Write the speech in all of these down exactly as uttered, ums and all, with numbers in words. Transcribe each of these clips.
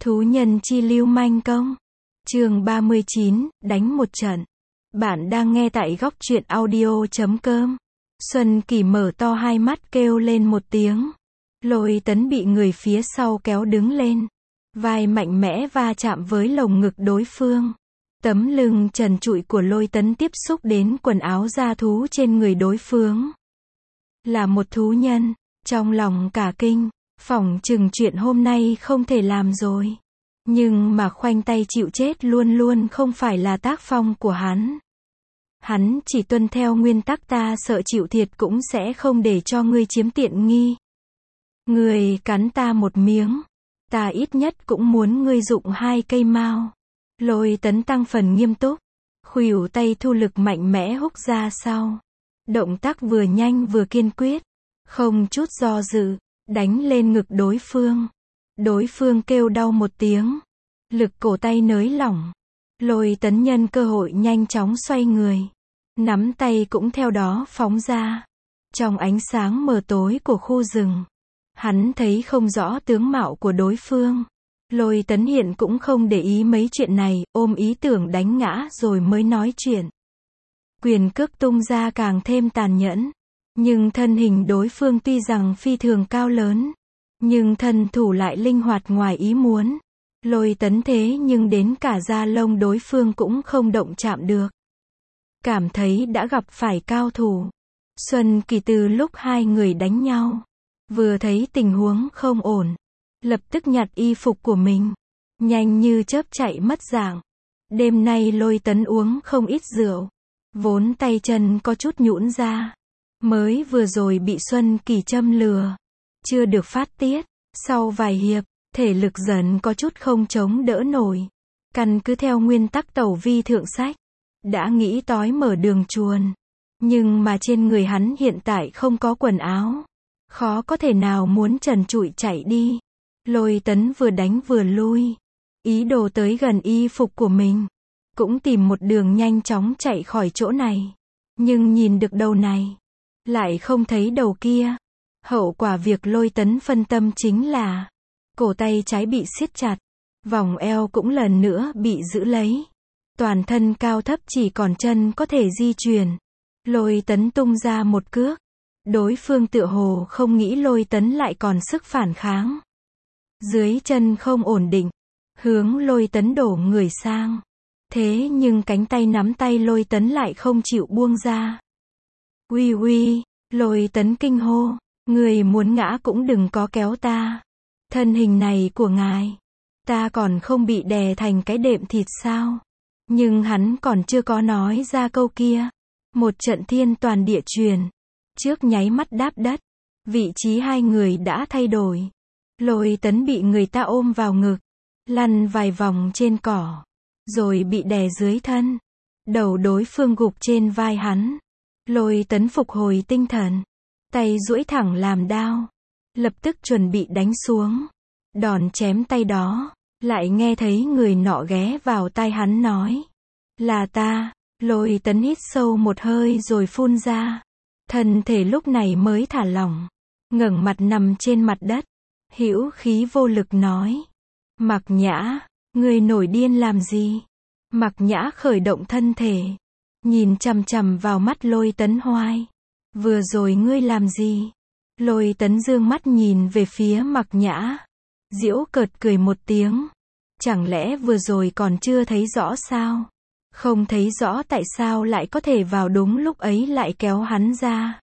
Thú nhân chi lưu manh công. Chương ba mươi chín, đánh một trận. Bạn đang nghe tại góc truyện audio chấm com. Xuân Kỳ mở to hai mắt kêu lên một tiếng. Lôi Tấn bị người phía sau kéo đứng lên. Vai mạnh mẽ va chạm với lồng ngực đối phương. Tấm lưng trần trụi của Lôi Tấn tiếp xúc đến quần áo da thú trên người đối phương. Là một thú nhân, trong lòng cả kinh, phỏng chừng chuyện hôm nay không thể làm rồi. Nhưng mà khoanh tay chịu chết luôn luôn không phải là tác phong của hắn. Hắn chỉ tuân theo nguyên tắc ta sợ chịu thiệt cũng sẽ không để cho ngươi chiếm tiện nghi. Ngươi cắn ta một miếng, ta ít nhất cũng muốn ngươi dụng hai cây mao. Lôi Tấn tăng phần nghiêm túc, khuỷu tay thu lực mạnh mẽ húc ra sau. Động tác vừa nhanh vừa kiên quyết, không chút do dự, đánh lên ngực đối phương. Đối phương kêu đau một tiếng, lực cổ tay nới lỏng. Lôi Tấn nhân cơ hội nhanh chóng xoay người, nắm tay cũng theo đó phóng ra. Trong ánh sáng mờ tối của khu rừng, hắn thấy không rõ tướng mạo của đối phương. Lôi Tấn hiện cũng không để ý mấy chuyện này, ôm ý tưởng đánh ngã rồi mới nói chuyện. Quyền cước tung ra càng thêm tàn nhẫn, nhưng thân hình đối phương tuy rằng phi thường cao lớn, nhưng thân thủ lại linh hoạt ngoài ý muốn. Lôi Tấn thế nhưng đến cả da lông đối phương cũng không động chạm được. Cảm thấy đã gặp phải cao thủ. Xuân Kỳ từ lúc hai người đánh nhau, vừa thấy tình huống không ổn, lập tức nhặt y phục của mình, nhanh như chớp chạy mất dạng. Đêm nay Lôi Tấn uống không ít rượu, vốn tay chân có chút nhũn ra. Mới vừa rồi bị Xuân Kỳ châm lừa, chưa được phát tiết. Sau vài hiệp, thể lực dần có chút không chống đỡ nổi. Căn cứ theo nguyên tắc tẩu vi thượng sách, đã nghĩ tói mở đường chuồn. Nhưng mà trên người hắn hiện tại không có quần áo, khó có thể nào muốn trần trụi chạy đi. Lôi Tấn vừa đánh vừa lui, ý đồ tới gần y phục của mình, cũng tìm một đường nhanh chóng chạy khỏi chỗ này. Nhưng nhìn được đầu này, lại không thấy đầu kia. Hậu quả việc Lôi Tấn phân tâm chính là cổ tay trái bị siết chặt, vòng eo cũng lần nữa bị giữ lấy. Toàn thân cao thấp chỉ còn chân có thể di chuyển. Lôi Tấn tung ra một cước. Đối phương tựa hồ không nghĩ Lôi Tấn lại còn sức phản kháng. Dưới chân không ổn định, hướng Lôi Tấn đổ người sang. Thế nhưng cánh tay nắm tay Lôi Tấn lại không chịu buông ra. Uy uy, Lôi Tấn kinh hô. Người muốn ngã cũng đừng có kéo ta. Thân hình này của ngài, ta còn không bị đè thành cái đệm thịt sao? Nhưng hắn còn chưa có nói ra câu kia. Một trận thiên toàn địa truyền. Trước nháy mắt đáp đất. Vị trí hai người đã thay đổi. Lôi Tấn bị người ta ôm vào ngực, lăn vài vòng trên cỏ, rồi bị đè dưới thân. Đầu đối phương gục trên vai hắn. Lôi Tấn phục hồi tinh thần, tay duỗi thẳng làm đao, lập tức chuẩn bị đánh xuống. Đòn chém tay đó, lại nghe thấy người nọ ghé vào tai hắn nói: là ta. Lôi Tấn hít sâu một hơi rồi phun ra. Thân thể lúc này mới thả lỏng, ngẩng mặt nằm trên mặt đất, hữu khí vô lực nói: Mạc Nhã, ngươi nổi điên làm gì? Mạc Nhã khởi động thân thể, nhìn chằm chằm vào mắt Lôi Tấn hoài. Vừa rồi ngươi làm gì? Lôi Tấn dương mắt nhìn về phía Mạc Nhã, giễu cợt cười một tiếng. Chẳng lẽ vừa rồi còn chưa thấy rõ sao? Không thấy rõ tại sao lại có thể vào đúng lúc ấy lại kéo hắn ra.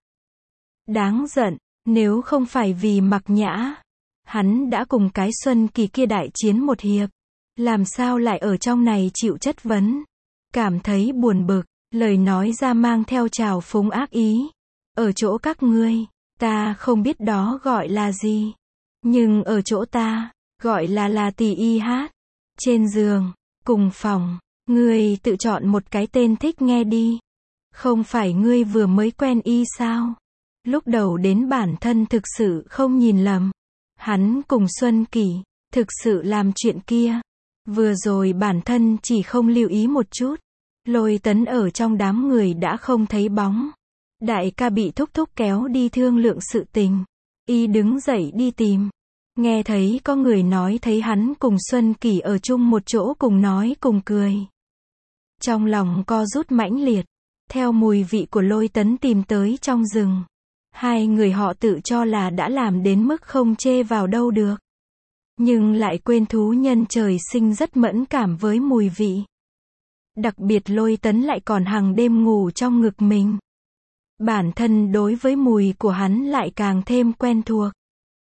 Đáng giận, nếu không phải vì Mạc Nhã, hắn đã cùng cái Xuân Kỳ kia đại chiến một hiệp. Làm sao lại ở trong này chịu chất vấn? Cảm thấy buồn bực, lời nói ra mang theo trào phúng ác ý. Ở chỗ các ngươi, ta không biết đó gọi là gì. Nhưng ở chỗ ta, gọi là là tỳ y hát. Trên giường, cùng phòng, ngươi tự chọn một cái tên thích nghe đi. Không phải ngươi vừa mới quen y sao? Lúc đầu đến bản thân thực sự không nhìn lầm. Hắn cùng Xuân Kỳ, thực sự làm chuyện kia. Vừa rồi bản thân chỉ không lưu ý một chút. Lôi Tấn ở trong đám người đã không thấy bóng. Đại ca bị thúc thúc kéo đi thương lượng sự tình. Y đứng dậy đi tìm. Nghe thấy có người nói thấy hắn cùng Xuân Kỳ ở chung một chỗ cùng nói cùng cười. Trong lòng co rút mãnh liệt, theo mùi vị của Lôi Tấn tìm tới trong rừng. Hai người họ tự cho là đã làm đến mức không chê vào đâu được. Nhưng lại quên thú nhân trời sinh rất mẫn cảm với mùi vị. Đặc biệt Lôi Tấn lại còn hàng đêm ngủ trong ngực mình. Bản thân đối với mùi của hắn lại càng thêm quen thuộc.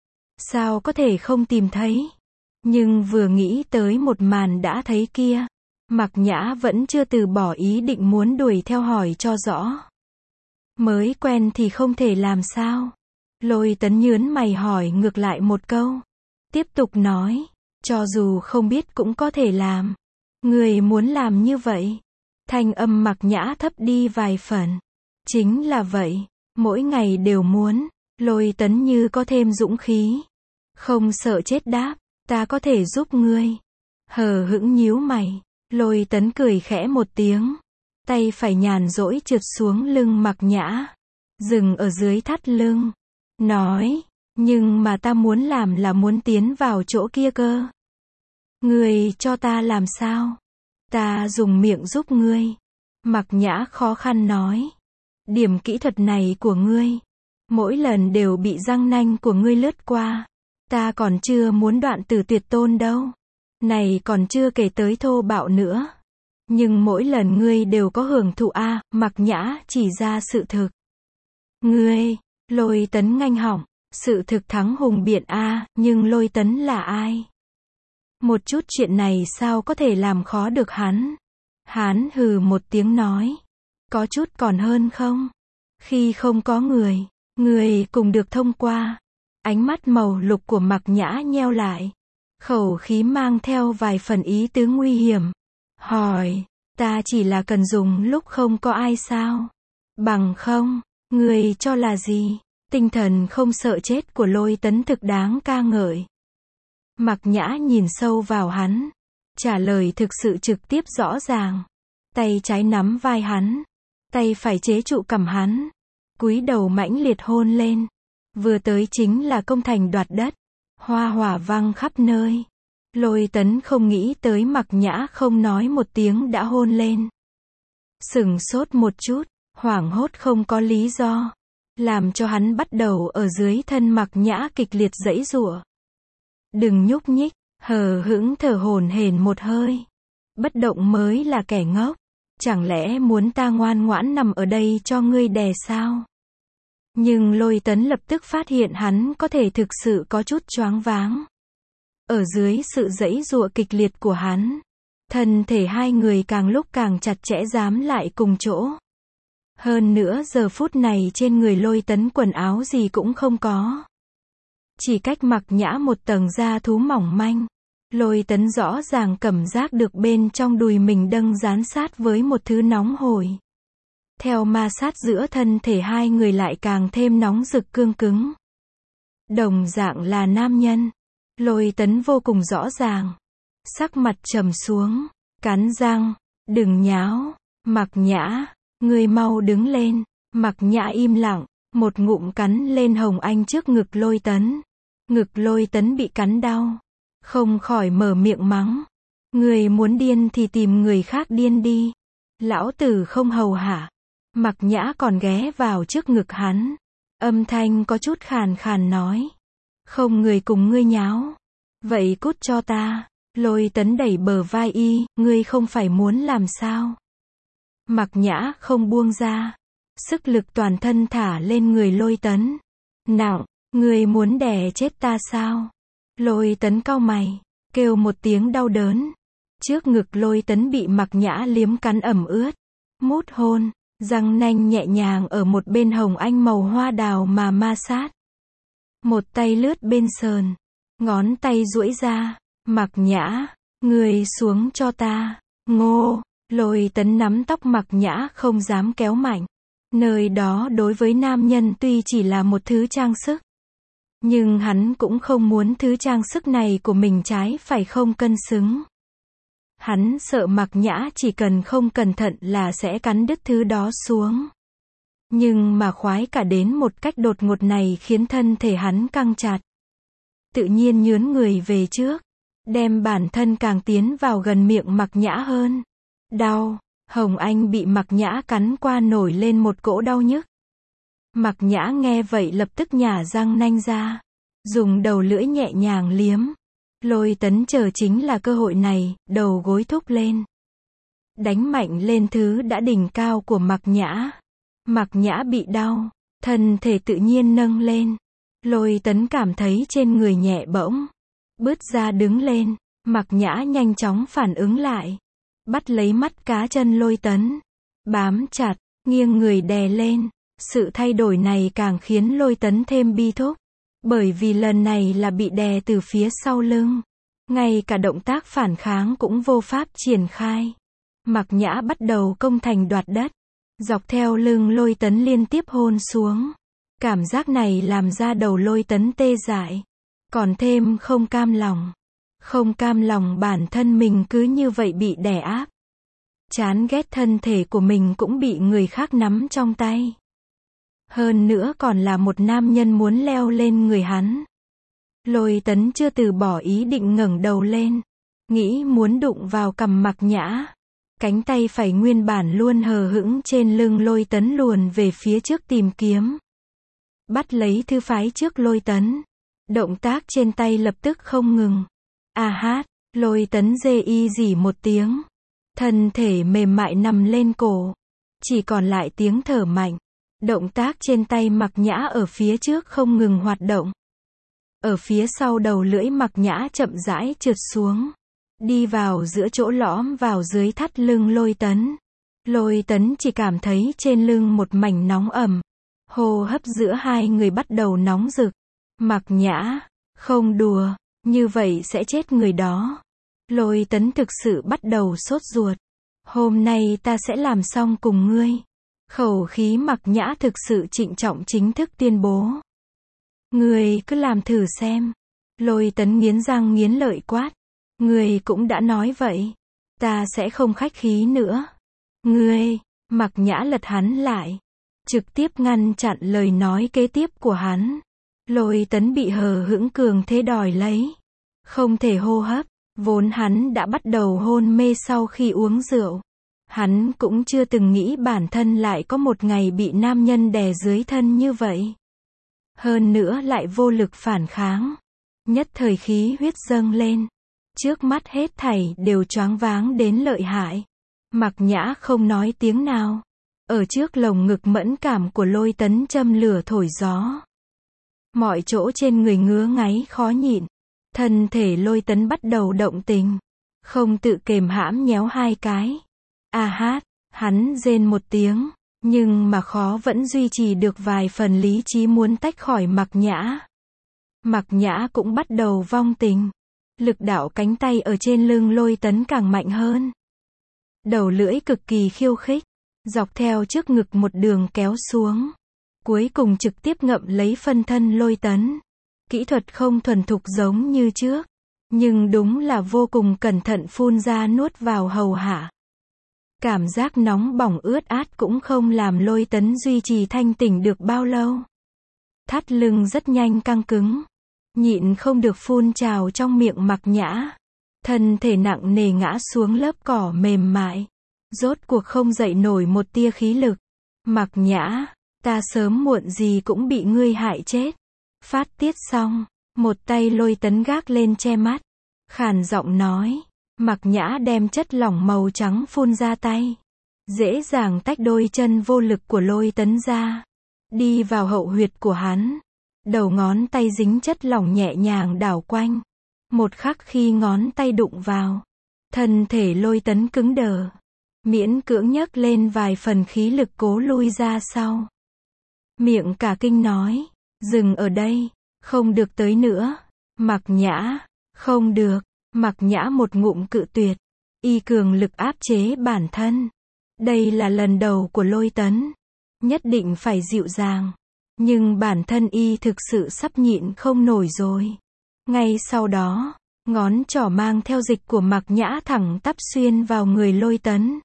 Sao có thể không tìm thấy? Nhưng vừa nghĩ tới một màn đã thấy kia, Mạc Nhã vẫn chưa từ bỏ ý định muốn đuổi theo hỏi cho rõ. Mới quen thì không thể làm sao? Lôi Tấn nhớn mày hỏi ngược lại một câu. Tiếp tục nói, cho dù không biết cũng có thể làm. Người muốn làm như vậy. Thanh âm Mạc Nhã thấp đi vài phần. Chính là vậy, mỗi ngày đều muốn. Lôi Tấn như có thêm dũng khí. Không sợ chết đáp, ta có thể giúp ngươi. Hờ hững nhíu mày. Lôi Tấn cười khẽ một tiếng. Tay phải nhàn rỗi trượt xuống lưng Mạc Nhã. Dừng ở dưới thắt lưng. Nói, nhưng mà ta muốn làm là muốn tiến vào chỗ kia cơ. Ngươi cho ta làm sao? Ta dùng miệng giúp ngươi. Mạc Nhã khó khăn nói. Điểm kỹ thuật này của ngươi, mỗi lần đều bị răng nanh của ngươi lướt qua. Ta còn chưa muốn đoạn tử tuyệt tôn đâu. Này còn chưa kể tới thô bạo nữa. Nhưng mỗi lần ngươi đều có hưởng thụ a. À, Mạc Nhã chỉ ra sự thực. Ngươi, Lôi Tấn nganh hỏng. Sự thực thắng hùng biện a. À, nhưng Lôi Tấn là ai? Một chút chuyện này sao có thể làm khó được hắn? Hắn hừ một tiếng nói. Có chút còn hơn không? Khi không có người, người cùng được thông qua. Ánh mắt màu lục của Mạc Nhã nheo lại. Khẩu khí mang theo vài phần ý tứ nguy hiểm. Hỏi, ta chỉ là cần dùng lúc không có ai sao? Bằng không, người cho là gì? Tinh thần không sợ chết của Lôi Tấn thực đáng ca ngợi. Mạc Nhã nhìn sâu vào hắn. Trả lời thực sự trực tiếp rõ ràng. Tay trái nắm vai hắn. Tay phải chế trụ cằm hắn. Cúi đầu mãnh liệt hôn lên. Vừa tới chính là công thành đoạt đất. Hoa hỏa văng khắp nơi. Lôi Tấn không nghĩ tới Mạc Nhã không nói một tiếng đã hôn lên. Sửng sốt một chút, hoảng hốt không có lý do. Làm cho hắn bắt đầu ở dưới thân Mạc Nhã kịch liệt giãy giụa. Đừng nhúc nhích, hờ hững thở hổn hển một hơi. Bất động mới là kẻ ngốc. Chẳng lẽ muốn ta ngoan ngoãn nằm ở đây cho ngươi đè sao? Nhưng Lôi Tấn lập tức phát hiện hắn có thể thực sự có chút choáng váng. Ở dưới sự giãy giụa kịch liệt của hắn, thân thể hai người càng lúc càng chặt chẽ dám lại cùng chỗ. Hơn nữa giờ phút này trên người Lôi Tấn quần áo gì cũng không có. Chỉ cách Mạc Nhã một tầng da thú mỏng manh. Lôi Tấn rõ ràng cảm giác được bên trong đùi mình đang dán sát với một thứ nóng hổi. Theo ma sát giữa thân thể hai người lại càng thêm nóng rực cương cứng. Đồng dạng là nam nhân. Lôi Tấn vô cùng rõ ràng. Sắc mặt trầm xuống. Cắn răng. Đừng nháo. Mạc Nhã. Người mau đứng lên. Mạc Nhã im lặng. Một ngụm cắn lên hồng anh trước ngực Lôi Tấn. Ngực Lôi Tấn bị cắn đau. Không khỏi mở miệng mắng. Người muốn điên thì tìm người khác điên đi. Lão tử không hầu hạ. Mạc Nhã còn ghé vào trước ngực hắn. Âm thanh có chút khàn khàn nói. Không người cùng ngươi nháo. Vậy cút cho ta. Lôi Tấn đẩy bờ vai y. Ngươi không phải muốn làm sao? Mạc Nhã không buông ra. Sức lực toàn thân thả lên người Lôi Tấn. Nặng. Ngươi muốn đè chết ta sao? Lôi Tấn cau mày. Kêu một tiếng đau đớn. Trước ngực Lôi Tấn bị Mạc Nhã liếm cắn ẩm ướt. Mút hôn. Răng nanh nhẹ nhàng ở một bên hồng anh màu hoa đào mà ma sát. Một tay lướt bên sườn. Ngón tay duỗi ra. Mạc Nhã. Người xuống cho ta. Ngô. Lôi Tấn nắm tóc Mạc Nhã không dám kéo mạnh. Nơi đó đối với nam nhân tuy chỉ là một thứ trang sức. Nhưng hắn cũng không muốn thứ trang sức này của mình trái phải không cân xứng. Hắn sợ Mạc Nhã chỉ cần không cẩn thận là sẽ cắn đứt thứ đó xuống. Nhưng mà khoái cả đến một cách đột ngột này khiến thân thể hắn căng chặt. tự nhiên nhướn người về trước, đem bản thân càng tiến vào gần miệng Mạc Nhã hơn. Đau, Hồng Anh bị Mạc Nhã cắn qua nổi lên một cỗ đau nhức. Mạc Nhã nghe vậy lập tức nhả răng nanh ra, dùng đầu lưỡi nhẹ nhàng liếm. Lôi Tấn chờ chính là cơ hội này, đầu gối thúc lên, đánh mạnh lên thứ đã đỉnh cao của Mạc Nhã. Mạc Nhã bị đau, thân thể tự nhiên nâng lên. Lôi Tấn cảm thấy trên người nhẹ bỗng, bứt ra đứng lên. Mạc Nhã nhanh chóng phản ứng lại, bắt lấy mắt cá chân Lôi Tấn, bám chặt, nghiêng người đè lên. Sự thay đổi này càng khiến Lôi Tấn thêm bi thúc, bởi vì lần này là bị đè từ phía sau lưng, ngay cả động tác phản kháng cũng vô pháp triển khai. Mạc Nhã bắt đầu công thành đoạt đất, dọc theo lưng Lôi Tấn liên tiếp hôn xuống. Cảm giác này làm da đầu Lôi Tấn tê dại, còn thêm không cam lòng. Không cam lòng bản thân mình cứ như vậy bị đè áp. Chán ghét thân thể của mình cũng bị người khác nắm trong tay. Hơn nữa còn là một nam nhân muốn leo lên người hắn. Lôi Tấn chưa từ bỏ ý định ngẩng đầu lên, nghĩ muốn đụng vào cằm Mạc Nhã. Cánh tay phải nguyên bản luôn hờ hững trên lưng Lôi Tấn luồn về phía trước tìm kiếm, bắt lấy thư phái trước Lôi Tấn. Động tác trên tay lập tức không ngừng. A hát, Lôi Tấn dê y dỉ một tiếng, thân thể mềm mại nằm lên cổ, chỉ còn lại tiếng thở mạnh. Động tác trên tay Mạc Nhã ở phía trước không ngừng hoạt động. Ở phía sau đầu lưỡi Mạc Nhã chậm rãi trượt xuống, đi vào giữa chỗ lõm vào dưới thắt lưng Lôi Tấn. Lôi Tấn chỉ cảm thấy trên lưng một mảnh nóng ẩm, hô hấp giữa hai người bắt đầu nóng rực. Mạc Nhã, không đùa, như vậy sẽ chết người đó. Lôi Tấn thực sự bắt đầu sốt ruột. Hôm nay ta sẽ làm xong cùng ngươi. Khẩu khí Mạc Nhã thực sự trịnh trọng chính thức tuyên bố. Ngươi cứ làm thử xem. Lôi Tấn nghiến răng nghiến lợi quát. Ngươi cũng đã nói vậy, ta sẽ không khách khí nữa. Ngươi, Mạc Nhã lật hắn lại, trực tiếp ngăn chặn lời nói kế tiếp của hắn. Lôi Tấn bị hờ hững cường thế đòi lấy, không thể hô hấp, vốn hắn đã bắt đầu hôn mê sau khi uống rượu. Hắn cũng chưa từng nghĩ bản thân lại có một ngày bị nam nhân đè dưới thân như vậy. Hơn nữa lại vô lực phản kháng. Nhất thời khí huyết dâng lên. Trước mắt hết thảy đều choáng váng đến lợi hại. Mạc Nhã không nói tiếng nào. Ở trước lồng ngực mẫn cảm của Lôi Tấn châm lửa thổi gió. Mọi chỗ trên người ngứa ngáy khó nhịn. Thân thể Lôi Tấn bắt đầu động tình. Không tự kềm hãm nhéo hai cái. A hát, hắn rên một tiếng, nhưng mà khó vẫn duy trì được vài phần lý trí muốn tách khỏi Mạc Nhã. Mạc Nhã cũng bắt đầu vong tình. Lực đạo cánh tay ở trên lưng Lôi Tấn càng mạnh hơn. Đầu lưỡi cực kỳ khiêu khích, dọc theo trước ngực một đường kéo xuống. Cuối cùng trực tiếp ngậm lấy phân thân Lôi Tấn. Kỹ thuật không thuần thục giống như trước, nhưng đúng là vô cùng cẩn thận phun ra nuốt vào hầu hạ. Cảm giác nóng bỏng ướt át cũng không làm Lôi Tấn duy trì thanh tỉnh được bao lâu. Thắt lưng rất nhanh căng cứng, nhịn không được phun trào trong miệng Mạc Nhã. Thân thể nặng nề ngã xuống lớp cỏ mềm mại, rốt cuộc không dậy nổi một tia khí lực. Mạc Nhã, ta sớm muộn gì cũng bị ngươi hại chết. Phát tiết xong, một tay Lôi Tấn gác lên che mắt, khàn giọng nói. Mạc Nhã đem chất lỏng màu trắng phun ra tay, dễ dàng tách đôi chân vô lực của Lôi Tấn ra, đi vào hậu huyệt của hắn. Đầu ngón tay dính chất lỏng nhẹ nhàng đảo quanh. Một khắc khi ngón tay đụng vào, thân thể Lôi Tấn cứng đờ, miễn cưỡng nhấc lên vài phần khí lực cố lui ra sau. Miệng cả kinh nói, dừng ở đây, không được tới nữa. Mạc Nhã, không được. Mạc Nhã một ngụm cự tuyệt, y cường lực áp chế bản thân. Đây là lần đầu của Lôi Tấn, nhất định phải dịu dàng. Nhưng bản thân y thực sự sắp nhịn không nổi rồi. Ngay sau đó, ngón trỏ mang theo dịch của Mạc Nhã thẳng tắp xuyên vào người Lôi Tấn.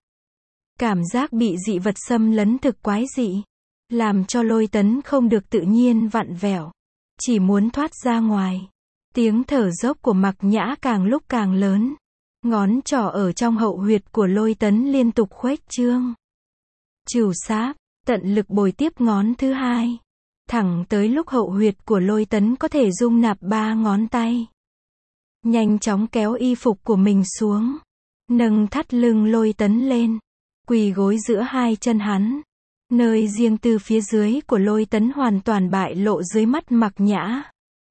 Cảm giác bị dị vật xâm lấn thực quái dị, làm cho Lôi Tấn không được tự nhiên vặn vẹo, chỉ muốn thoát ra ngoài. Tiếng thở dốc của Mạc Nhã càng lúc càng lớn. Ngón trỏ ở trong hậu huyệt của Lôi Tấn liên tục khuếch trương. Trừu sáp, tận lực bồi tiếp ngón thứ hai. Thẳng tới lúc hậu huyệt của Lôi Tấn có thể dung nạp ba ngón tay. Nhanh chóng kéo y phục của mình xuống. Nâng thắt lưng Lôi Tấn lên. Quỳ gối giữa hai chân hắn. Nơi riêng tư phía dưới của Lôi Tấn hoàn toàn bại lộ dưới mắt Mạc Nhã.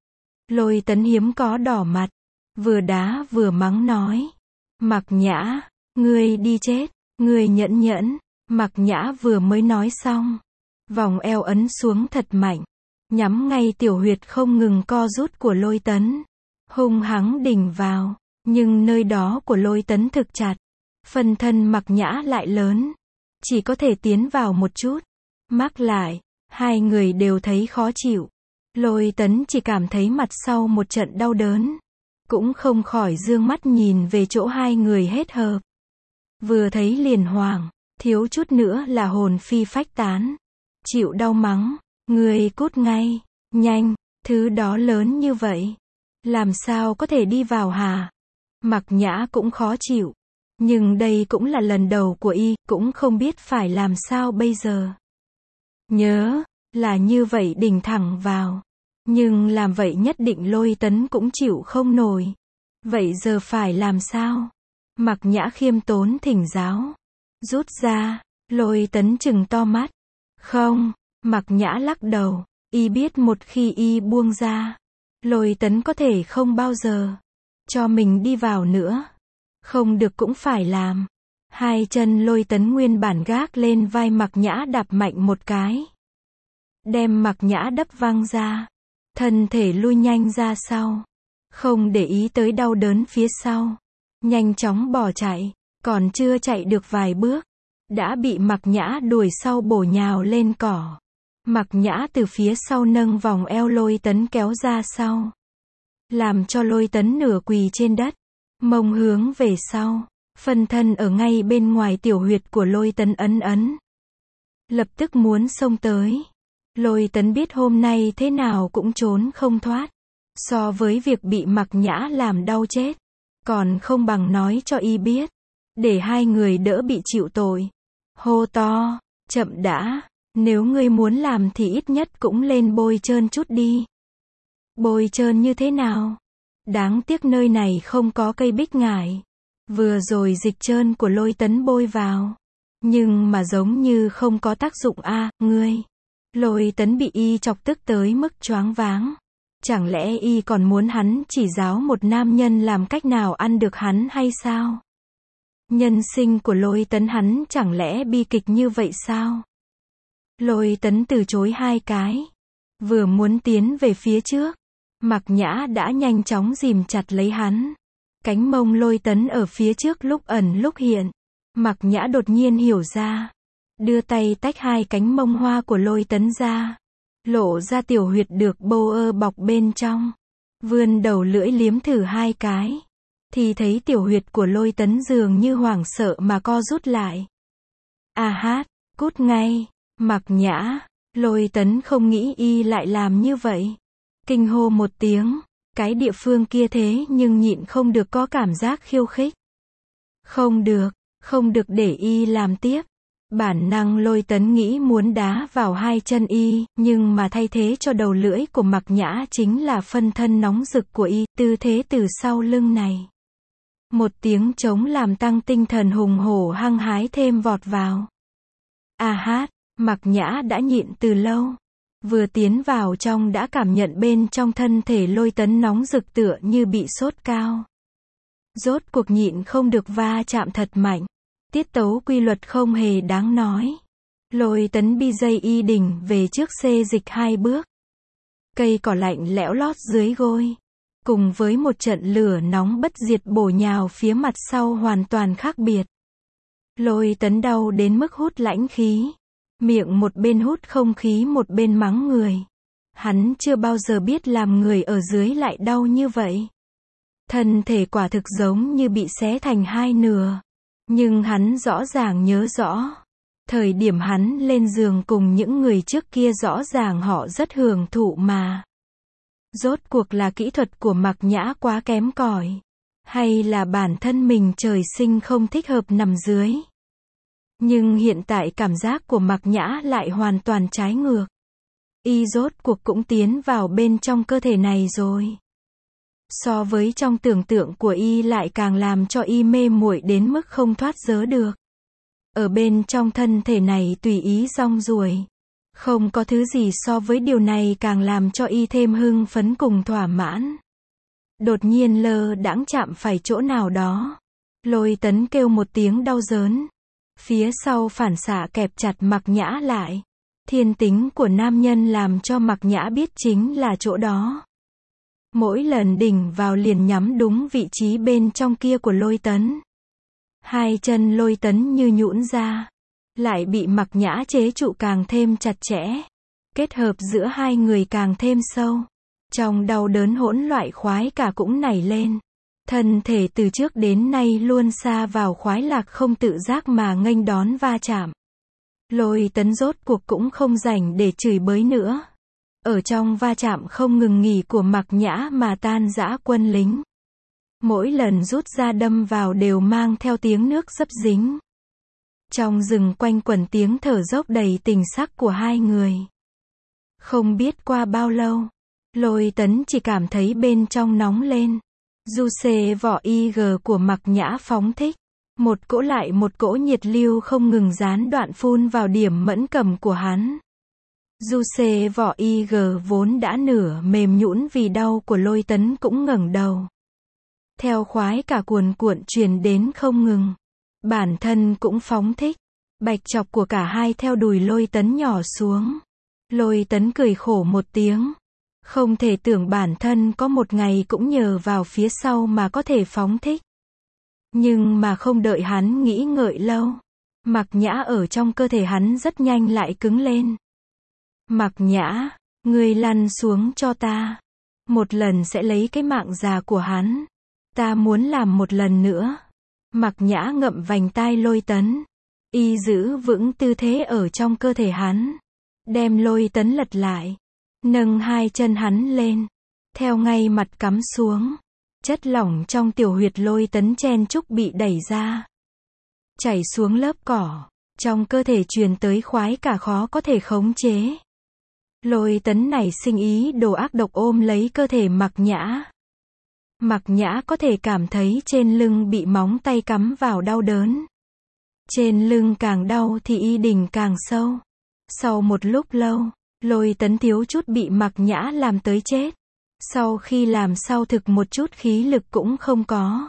Lôi Tấn hiếm có đỏ mặt. Vừa đá vừa mắng nói. Mạc Nhã, ngươi đi chết, ngươi nhẫn nhẫn. Mạc Nhã vừa mới nói xong. Vòng eo ấn xuống thật mạnh. Nhắm ngay tiểu huyệt không ngừng co rút của Lôi Tấn. Hung hăng đỉnh vào. Nhưng nơi đó của Lôi Tấn thực chặt. Phần thân Mạc Nhã lại lớn. Chỉ có thể tiến vào một chút. Mắc lại. Hai người đều thấy khó chịu. Lôi Tấn chỉ cảm thấy mặt sau một trận đau đớn. Cũng không khỏi dương mắt nhìn về chỗ hai người hết hợp. Vừa thấy liền hoảng. Thiếu chút nữa là hồn phi phách tán. Chịu đau mắng. Người cút ngay. Nhanh. Thứ đó lớn như vậy. Làm sao có thể đi vào hả? Mạc Nhã cũng khó chịu. Nhưng đây cũng là lần đầu của y, cũng không biết phải làm sao bây giờ. Nhớ, là như vậy đỉnh thẳng vào. Nhưng làm vậy nhất định Lôi Tấn cũng chịu không nổi. Vậy giờ phải làm sao? Mạc Nhã khiêm tốn thỉnh giáo. Rút ra, Lôi Tấn trừng to mắt. Không, Mạc Nhã lắc đầu. Y biết một khi y buông ra, Lôi Tấn có thể không bao giờ cho mình đi vào nữa. Không được cũng phải làm. Hai chân Lôi Tấn nguyên bản gác lên vai Mạc Nhã đạp mạnh một cái. Đem Mạc Nhã đập văng ra. Thân thể lui nhanh ra sau. Không để ý tới đau đớn phía sau. Nhanh chóng bỏ chạy. Còn chưa chạy được vài bước. Đã bị Mạc Nhã đuổi sau bổ nhào lên cỏ. Mạc Nhã từ phía sau nâng vòng eo Lôi Tấn kéo ra sau. Làm cho Lôi Tấn nửa quỳ trên đất. Mông hướng về sau. Phần thân ở ngay bên ngoài tiểu huyệt của Lôi Tấn ấn ấn. Lập tức muốn xông tới. Lôi Tấn biết hôm nay thế nào cũng trốn không thoát. So với việc bị Mạc Nhã làm đau chết. Còn không bằng nói cho y biết. Để hai người đỡ bị chịu tội. Hô to. Chậm đã. Nếu ngươi muốn làm thì ít nhất cũng lên bôi trơn chút đi. Bôi trơn như thế nào? Đáng tiếc nơi này không có cây bích ngải. Vừa rồi dịch trơn của Lôi Tấn bôi vào. Nhưng mà giống như không có tác dụng a à, ngươi. Lôi Tấn bị y chọc tức tới mức choáng váng. Chẳng lẽ y còn muốn hắn chỉ giáo một nam nhân làm cách nào ăn được hắn hay sao? Nhân sinh của Lôi Tấn hắn chẳng lẽ bi kịch như vậy sao? Lôi Tấn từ chối hai cái. Vừa muốn tiến về phía trước. Mạc Nhã đã nhanh chóng ghìm chặt lấy hắn. Cánh mông Lôi Tấn ở phía trước lúc ẩn lúc hiện. Mạc Nhã đột nhiên hiểu ra. Đưa tay tách hai cánh mông hoa của Lôi Tấn ra. Lộ ra tiểu huyệt được bô ơ bọc bên trong. Vươn đầu lưỡi liếm thử hai cái. Thì thấy tiểu huyệt của Lôi Tấn dường như hoảng sợ mà co rút lại. À hát, cút ngay. Mạc Nhã. Lôi Tấn không nghĩ y lại làm như vậy. Kinh hô một tiếng. Cái địa phương kia thế nhưng nhịn không được có cảm giác khiêu khích. Không được, không được để y làm tiếp. Bản năng Lôi Tấn nghĩ muốn đá vào hai chân y, nhưng mà thay thế cho đầu lưỡi của Mạc Nhã chính là phân thân nóng rực của y, tư thế từ sau lưng này. Một tiếng trống làm tăng tinh thần hùng hổ hăng hái thêm vọt vào. À hát, Mạc Nhã đã nhịn từ lâu. Vừa tiến vào trong đã cảm nhận bên trong thân thể Lôi Tấn nóng rực tựa như bị sốt cao. Rốt cuộc nhịn không được va chạm thật mạnh. Tiết tấu quy luật không hề đáng nói. Lôi Tấn bi dây y đỉnh về trước xê dịch hai bước. Cây cỏ lạnh lẽo lót dưới gối. Cùng với một trận lửa nóng bất diệt bổ nhào phía mặt sau hoàn toàn khác biệt. Lôi Tấn đau đến mức hút lãnh khí. Miệng một bên hút không khí một bên mắng người. Hắn chưa bao giờ biết làm người ở dưới lại đau như vậy. Thân thể quả thực giống như bị xé thành hai nửa. Nhưng hắn rõ ràng nhớ rõ. Thời điểm hắn lên giường cùng những người trước kia rõ ràng họ rất hưởng thụ mà. Rốt cuộc là kỹ thuật của Mạc Nhã quá kém cỏi, hay là bản thân mình trời sinh không thích hợp nằm dưới. Nhưng hiện tại cảm giác của Mạc Nhã lại hoàn toàn trái ngược. Y rốt cuộc cũng tiến vào bên trong cơ thể này rồi. So với trong tưởng tượng của Y lại càng làm cho Y mê muội đến mức không thoát dớ được. Ở bên trong thân thể này tùy ý rong ruổi. Không có thứ gì so với điều này càng làm cho Y thêm hưng phấn cùng thỏa mãn. Đột nhiên lơ đãng chạm phải chỗ nào đó. Lôi Tấn kêu một tiếng đau đớn. Phía sau phản xạ kẹp chặt Mạc Nhã lại. Thiên tính của nam nhân làm cho Mạc Nhã biết chính là chỗ đó. Mỗi lần đỉnh vào liền nhắm đúng vị trí bên trong kia của Lôi Tấn. Hai chân Lôi Tấn như nhũn ra. Lại bị Mạc Nhã chế trụ càng thêm chặt chẽ. Kết hợp giữa hai người càng thêm sâu. Trong đau đớn hỗn loạn khoái cả cũng nảy lên. Thân thể từ trước đến nay luôn sa vào khoái lạc không tự giác mà nghênh đón va chạm. Lôi Tấn rốt cuộc cũng không rảnh để chửi bới nữa. Ở trong va chạm không ngừng nghỉ của Mạc Nhã mà tan rã quân lính. Mỗi lần rút ra đâm vào đều mang theo tiếng nước dấp dính. Trong rừng quanh quẩn tiếng thở dốc đầy tình sắc của hai người. Không biết qua bao lâu, Lôi Tấn chỉ cảm thấy bên trong nóng lên. Du xê vỏ i giê của Mạc Nhã phóng thích. Một cỗ lại một cỗ nhiệt lưu không ngừng gián đoạn phun vào điểm mẫn cảm của hắn. Du xê vỏ i giê vốn đã nửa mềm nhũn vì đau của Lôi Tấn cũng ngẩng đầu. Theo khoái cả cuồn cuộn truyền đến không ngừng. Bản thân cũng phóng thích. Bạch chọc của cả hai theo đùi Lôi Tấn nhỏ xuống. Lôi Tấn cười khổ một tiếng. Không thể tưởng bản thân có một ngày cũng nhờ vào phía sau mà có thể phóng thích. Nhưng mà không đợi hắn nghĩ ngợi lâu. Mạc Nhã ở trong cơ thể hắn rất nhanh lại cứng lên. Mạc Nhã, ngươi lăn xuống cho ta. Một lần sẽ lấy cái mạng già của hắn. Ta muốn làm một lần nữa. Mạc Nhã ngậm vành tai Lôi Tấn. Y giữ vững tư thế ở trong cơ thể hắn. Đem Lôi Tấn lật lại. Nâng hai chân hắn lên. Theo ngay mặt cắm xuống. Chất lỏng trong tiểu huyệt Lôi Tấn chen chúc bị đẩy ra. Chảy xuống lớp cỏ. Trong cơ thể truyền tới khoái cả khó có thể khống chế. Lôi Tấn nảy sinh ý đồ ác độc ôm lấy cơ thể Mạc Nhã. Mạc Nhã có thể cảm thấy trên lưng bị móng tay cắm vào đau đớn. Trên lưng càng đau thì y đỉnh càng sâu. Sau một lúc lâu, Lôi Tấn thiếu chút bị Mạc Nhã làm tới chết. Sau khi làm sau thực một chút khí lực cũng không có.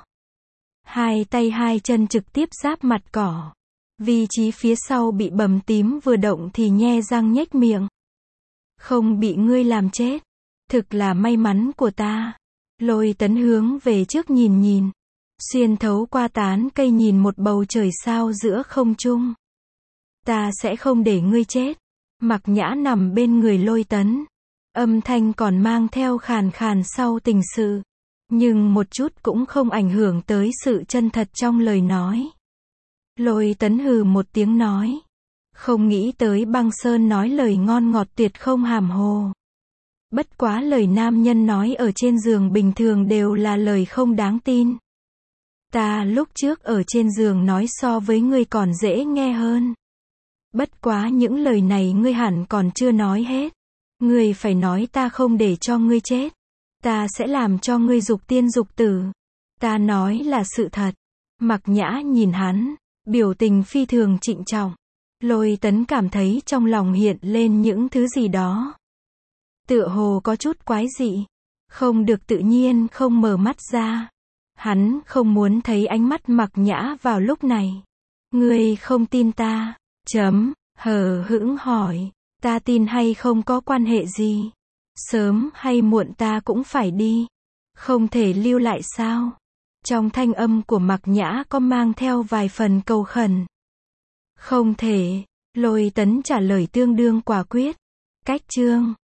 Hai tay hai chân trực tiếp giáp mặt cỏ. Vị trí phía sau bị bầm tím vừa động thì nhe răng nhếch miệng. Không bị ngươi làm chết. Thực là may mắn của ta. Lôi Tấn hướng về trước nhìn nhìn. Xuyên thấu qua tán cây nhìn một bầu trời sao giữa không trung. Ta sẽ không để ngươi chết. Mạc Nhã nằm bên người Lôi Tấn. Âm thanh còn mang theo khàn khàn sau tình sự. Nhưng một chút cũng không ảnh hưởng tới sự chân thật trong lời nói. Lôi Tấn hừ một tiếng nói. Không nghĩ tới Băng Sơn nói lời ngon ngọt tuyệt không hàm hồ. Bất quá lời nam nhân nói ở trên giường bình thường đều là lời không đáng tin. Ta lúc trước ở trên giường nói so với ngươi còn dễ nghe hơn. Bất quá những lời này ngươi hẳn còn chưa nói hết. Ngươi phải nói ta không để cho ngươi chết. Ta sẽ làm cho ngươi dục tiên dục tử. Ta nói là sự thật. Mạc Nhã nhìn hắn, biểu tình phi thường trịnh trọng. Lôi Tấn cảm thấy trong lòng hiện lên những thứ gì đó. Tựa hồ có chút quái dị. Không được tự nhiên không mở mắt ra. Hắn không muốn thấy ánh mắt Mạc Nhã vào lúc này. Ngươi không tin ta. Chấm, hờ hững hỏi. Ta tin hay không có quan hệ gì. Sớm hay muộn ta cũng phải đi. Không thể lưu lại sao? Trong thanh âm của Mạc Nhã có mang theo vài phần cầu khẩn. Không thể. Lôi Tấn trả lời tương đương quả quyết. Cách chương